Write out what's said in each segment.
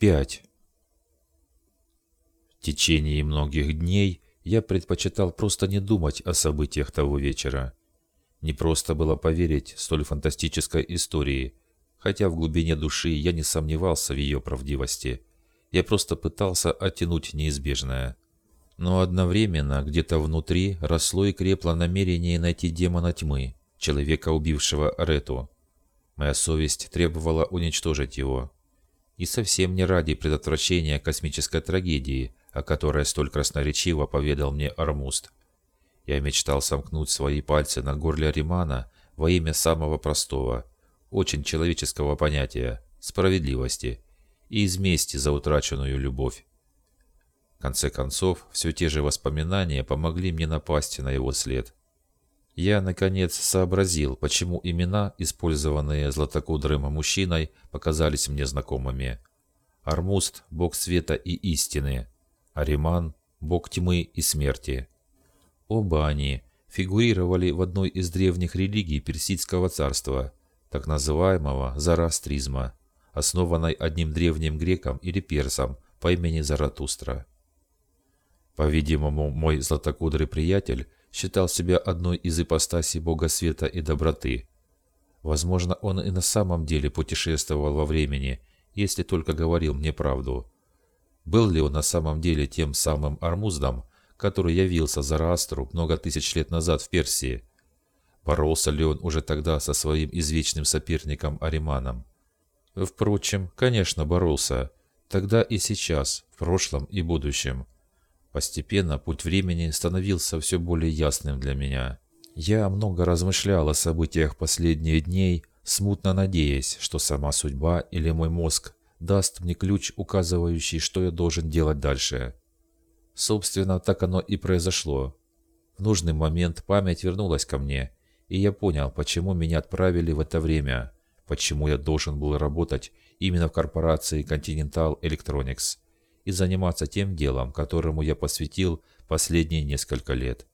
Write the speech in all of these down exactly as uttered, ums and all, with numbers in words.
пять. В течение многих дней я предпочитал просто не думать о событиях того вечера. Не просто было поверить столь фантастической истории, хотя в глубине души я не сомневался в ее правдивости. Я просто пытался оттянуть неизбежное. Но одновременно где-то внутри росло и крепло намерение найти демона тьмы, человека, убившего Рету. Моя совесть требовала уничтожить его. И совсем не ради предотвращения космической трагедии, о которой столь красноречиво поведал мне Армуст. Я мечтал сомкнуть свои пальцы на горле Римана во имя самого простого, очень человеческого понятия – справедливости и из мести за утраченную любовь. В конце концов, все те же воспоминания помогли мне напасть на его след. Я, наконец, сообразил, почему имена, использованные златокудрым мужчиной, показались мне знакомыми. Армуст – бог света и истины, Ариман – бог тьмы и смерти. Оба они фигурировали в одной из древних религий Персидского царства, так называемого зороастризма, основанной одним древним греком или персом по имени Заратустра. По-видимому, мой златокудрый приятель считал себя одной из ипостасей бога света и доброты. Возможно, он и на самом деле путешествовал во времени, если только говорил мне правду. Был ли он на самом деле тем самым Армуздом, который явился Зороастру много тысяч лет назад в Персии? Боролся ли он уже тогда со своим извечным соперником Ариманом? Впрочем, конечно, боролся. Тогда и сейчас, в прошлом и будущем. Постепенно путь времени становился все более ясным для меня. Я много размышлял о событиях последних дней, смутно надеясь, что сама судьба или мой мозг даст мне ключ, указывающий, что я должен делать дальше. Собственно, так оно и произошло. В нужный момент память вернулась ко мне, и я понял, почему меня отправили в это время, почему я должен был работать именно в корпорации Continental Electronics и заниматься тем делом, которому я посвятил последние несколько лет.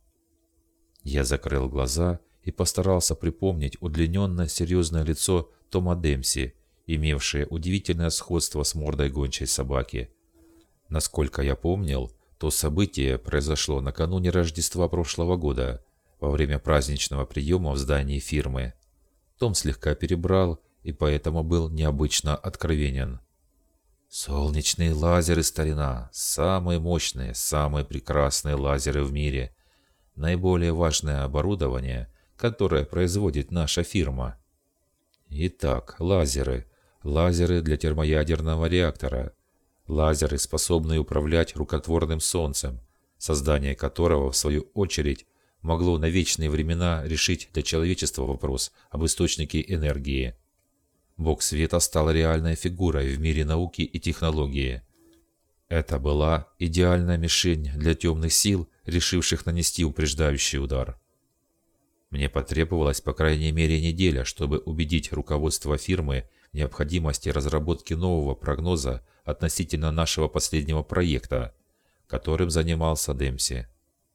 Я закрыл глаза и постарался припомнить удлиненное серьезное лицо Тома Демси, имевшее удивительное сходство с мордой гончей собаки. Насколько я помнил, то событие произошло накануне Рождества прошлого года, во время праздничного приема в здании фирмы. Том слегка перебрал и поэтому был необычно откровенен. «Солнечные лазеры, старина, самые мощные, самые прекрасные лазеры в мире. Наиболее важное оборудование, которое производит наша фирма. Итак, лазеры. Лазеры для термоядерного реактора. Лазеры, способные управлять рукотворным солнцем, создание которого, в свою очередь, могло на вечные времена решить для человечества вопрос об источнике энергии. Бог света стал реальной фигурой в мире науки и технологии. Это была идеальная мишень для темных сил, решивших нанести упреждающий удар. Мне потребовалось по крайней мере неделя, чтобы убедить руководство фирмы в необходимости разработки нового прогноза относительно нашего последнего проекта, которым занимался Демси.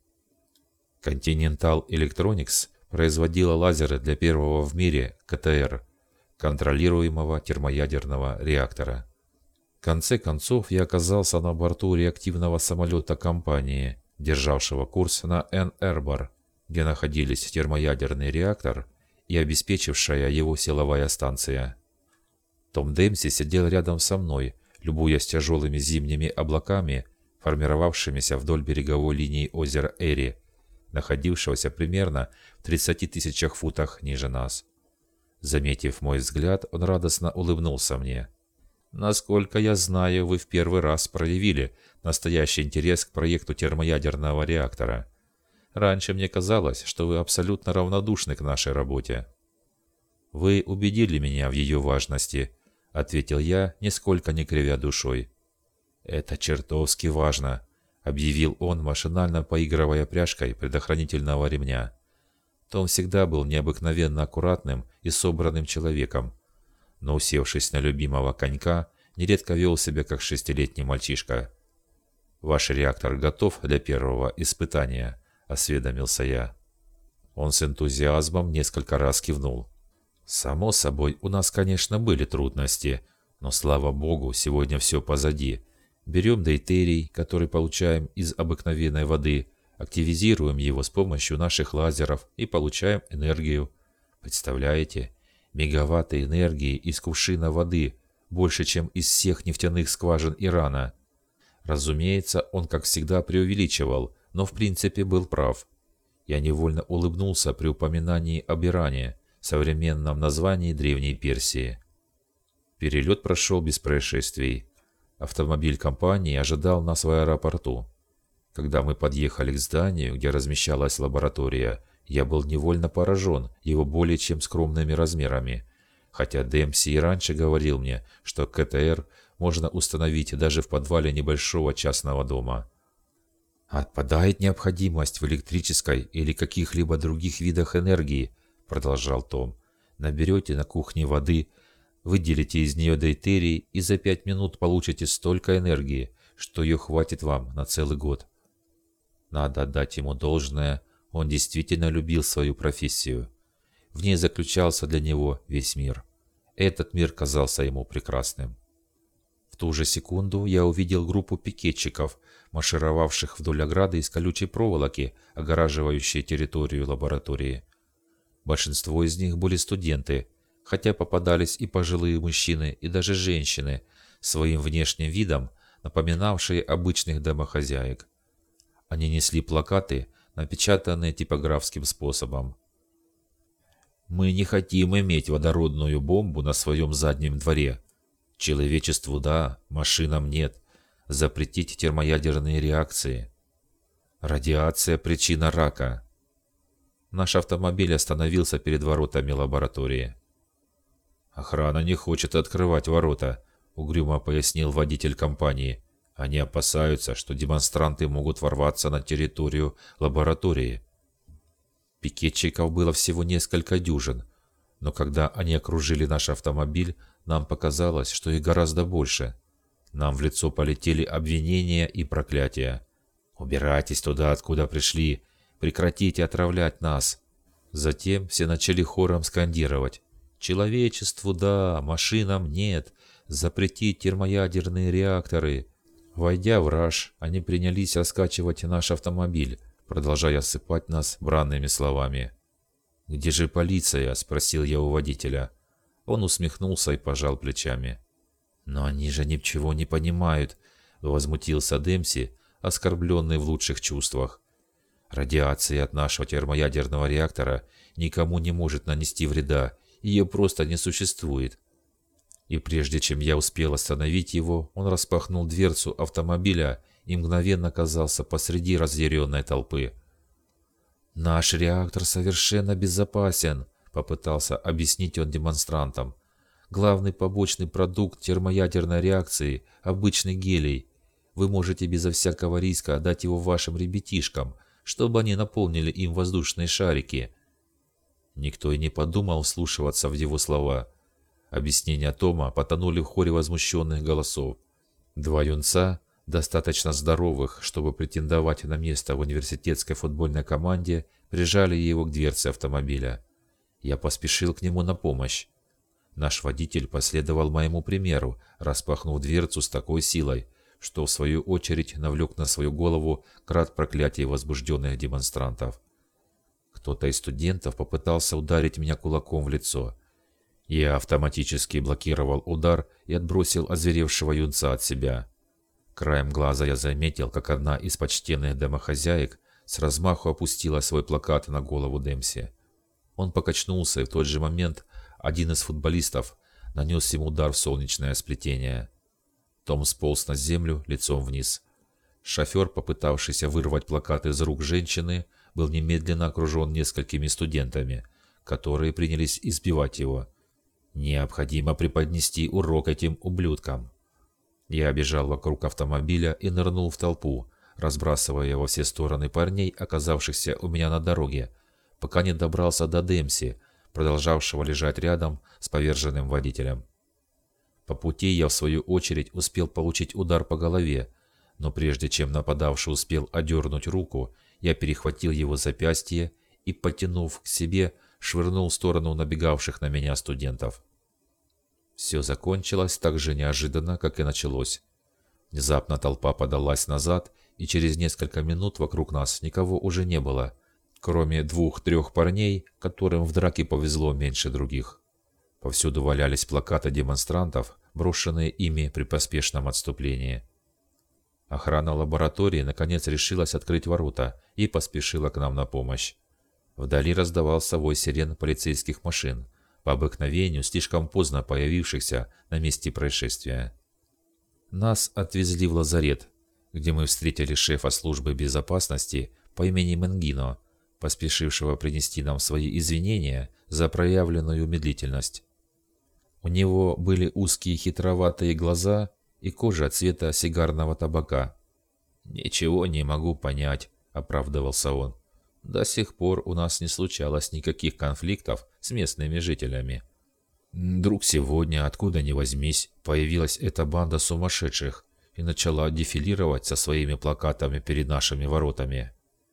Continental Electronics производила лазеры для первого в мире КТР, контролируемого термоядерного реактора. В конце концов, я оказался на борту реактивного самолета компании, державшего курс на Энн-Эрбор, где находились термоядерный реактор и обеспечившая его силовая станция. Том Демси сидел рядом со мной, любуясь тяжелыми зимними облаками, формировавшимися вдоль береговой линии озера Эри, находившегося примерно в тридцати тысячах футах ниже нас. Заметив мой взгляд, он радостно улыбнулся мне. «Насколько я знаю, вы в первый раз проявили настоящий интерес к проекту термоядерного реактора. Раньше мне казалось, что вы абсолютно равнодушны к нашей работе». «Вы убедили меня в ее важности», — ответил я, нисколько не кривя душой. «Это чертовски важно», — объявил он, машинально поигрывая пряжкой предохранительного ремня. Том всегда был необыкновенно аккуратным и собранным человеком, но, усевшись на любимого конька, нередко вел себя как шестилетний мальчишка. «Ваш реактор готов для первого испытания?» – осведомился я. Он с энтузиазмом несколько раз кивнул. «Само собой, у нас, конечно, были трудности, Но слава богу, сегодня все позади. Берем дейтерий, который получаем из обыкновенной воды, активизируем его с помощью наших лазеров и получаем энергию. Представляете? Мегаватты энергии из кувшина воды, больше, чем из всех нефтяных скважин Ирана. Разумеется, он, как всегда, преувеличивал, но в принципе был прав. Я невольно улыбнулся при упоминании об Иране, современном названии Древней Персии. Перелет прошел без происшествий. Автомобиль компании ожидал нас в аэропорту. Когда мы подъехали к зданию, где размещалась лаборатория, я был невольно поражен его более чем скромными размерами, хотя Демпси и раньше говорил мне, что КТР можно установить даже в подвале небольшого частного дома. «Отпадает необходимость в электрической или каких-либо других видах энергии», — продолжал Том. «Наберете на кухне воды, выделите из нее дейтерий и за пять минут получите столько энергии, что ее хватит вам на целый год». Надо отдать ему должное, он действительно любил свою профессию. В ней заключался для него весь мир. Этот мир казался ему прекрасным. В ту же секунду я увидел группу пикетчиков, маршировавших вдоль ограды из колючей проволоки, огораживающей территорию лаборатории. Большинство из них были студенты, хотя попадались и пожилые мужчины, и даже женщины, своим внешним видом напоминавшие обычных домохозяек. Они несли плакаты, напечатанные типографским способом. «Мы не хотим иметь водородную бомбу на своем заднем дворе. Человечеству да, машинам нет. Запретить термоядерные реакции. Радиация – причина рака». Наш автомобиль остановился перед воротами лаборатории. «Охрана не хочет открывать ворота», – угрюмо пояснил водитель компании. «Они опасаются, что демонстранты могут ворваться на территорию лаборатории». Пикетчиков было всего несколько дюжин, но когда они окружили наш автомобиль, нам показалось, что их гораздо больше. Нам в лицо полетели обвинения и проклятия. «Убирайтесь туда, откуда пришли! Прекратите отравлять нас!» Затем все начали хором скандировать: «Человечеству да, машинам нет! Запретить термоядерные реакторы!» Войдя в раж, они принялись раскачивать наш автомобиль, продолжая осыпать нас бранными словами. «Где же полиция?» – спросил я у водителя. Он усмехнулся и пожал плечами. «Но они же ничего не понимают», – возмутился Демпси, оскорбленный в лучших чувствах. «Радиация от нашего термоядерного реактора никому не может нанести вреда, ее просто не существует». И прежде чем я успел остановить его, он распахнул дверцу автомобиля и мгновенно оказался посреди разъяренной толпы. «Наш реактор совершенно безопасен», — попытался объяснить он демонстрантам. «Главный побочный продукт термоядерной реакции — обычный гелий. Вы можете безо всякого риска отдать его вашим ребятишкам, чтобы они наполнили им воздушные шарики». Никто и не подумал вслушиваться в его слова. Объяснения Тома потонули в хоре возмущенных голосов. Два юнца, достаточно здоровых, чтобы претендовать на место в университетской футбольной команде, прижали его к дверце автомобиля. Я поспешил к нему на помощь. Наш водитель последовал моему примеру, распахнув дверцу с такой силой, что в свою очередь навлек на свою голову град проклятий возбужденных демонстрантов. Кто-то из студентов попытался ударить меня кулаком в лицо. Я автоматически блокировал удар и отбросил озверевшего юнца от себя. Краем глаза я заметил, как одна из почтенных домохозяек с размаху опустила свой плакат на голову Демпси. Он покачнулся, и в тот же момент один из футболистов нанес ему удар в солнечное сплетение. Том сполз на землю лицом вниз. Шофер, попытавшийся вырвать плакат из рук женщины, был немедленно окружен несколькими студентами, которые принялись избивать его. Необходимо преподнести урок этим ублюдкам. Я бежал вокруг автомобиля и нырнул в толпу, разбрасывая во все стороны парней, оказавшихся у меня на дороге, пока не добрался до Демпси, продолжавшего лежать рядом с поверженным водителем. По пути я, в свою очередь, успел получить удар по голове, но прежде чем нападавший успел одернуть руку, я перехватил его запястье и, потянув к себе, швырнул в сторону набегавших на меня студентов. Все закончилось так же неожиданно, как и началось. Внезапно толпа подалась назад, и через несколько минут вокруг нас никого уже не было, кроме двух-трех парней, которым в драке повезло меньше других. Повсюду валялись плакаты демонстрантов, брошенные ими при поспешном отступлении. Охрана лаборатории наконец решилась открыть ворота и поспешила к нам на помощь. Вдали раздавался вой сирен полицейских машин, по обыкновению слишком поздно появившихся на месте происшествия. Нас отвезли в лазарет, где мы встретили шефа службы безопасности по имени Менгино, поспешившего принести нам свои извинения за проявленную медлительность. У него были узкие хитроватые глаза и кожа цвета сигарного табака. «Ничего не могу понять», — оправдывался он. «До сих пор у нас не случалось никаких конфликтов с местными жителями. Вдруг сегодня, откуда ни возьмись, появилась эта банда сумасшедших и начала дефилировать со своими плакатами перед нашими воротами».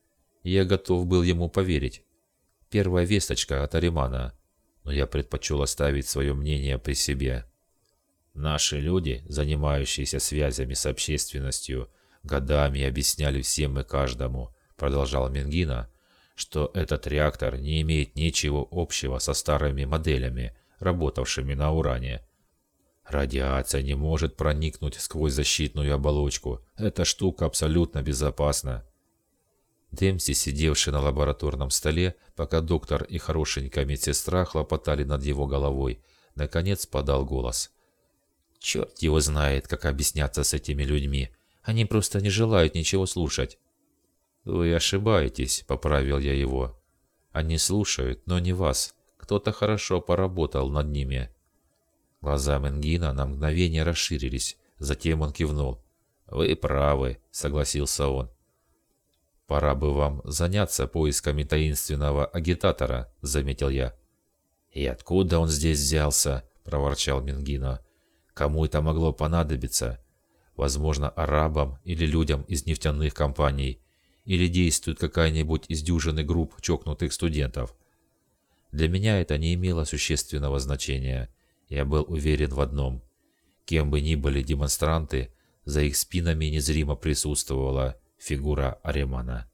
Я готов был ему поверить. Первая весточка от Аримана, но я предпочел оставить свое мнение при себе. Наши люди, занимающиеся связями с общественностью, годами объясняли всем и каждому, продолжал Менгино, что этот реактор не имеет ничего общего со старыми моделями, работавшими на уране. Радиация не может проникнуть сквозь защитную оболочку. Эта штука абсолютно безопасна. Демпси, сидевший на лабораторном столе, пока доктор и хорошенькая медсестра хлопотали над его головой, наконец подал голос. «Черт его знает, как объясняться с этими людьми. Они просто не желают ничего слушать». «Вы ошибаетесь», — поправил я его. «Они слушают, но не вас. Кто-то хорошо поработал над ними». Глаза Менгино на мгновение расширились, затем он кивнул. «Вы правы», — согласился он. «Пора бы вам заняться поисками таинственного агитатора», — заметил я. «И откуда он здесь взялся?» — проворчал Менгино. «Кому это могло понадобиться? Возможно, арабам или людям из нефтяных компаний, или действует какая-нибудь из дюжины групп чокнутых студентов. Для меня это не имело существенного значения. Я был уверен в одном. Кем бы ни были демонстранты, за их спинами незримо присутствовала фигура Аримана.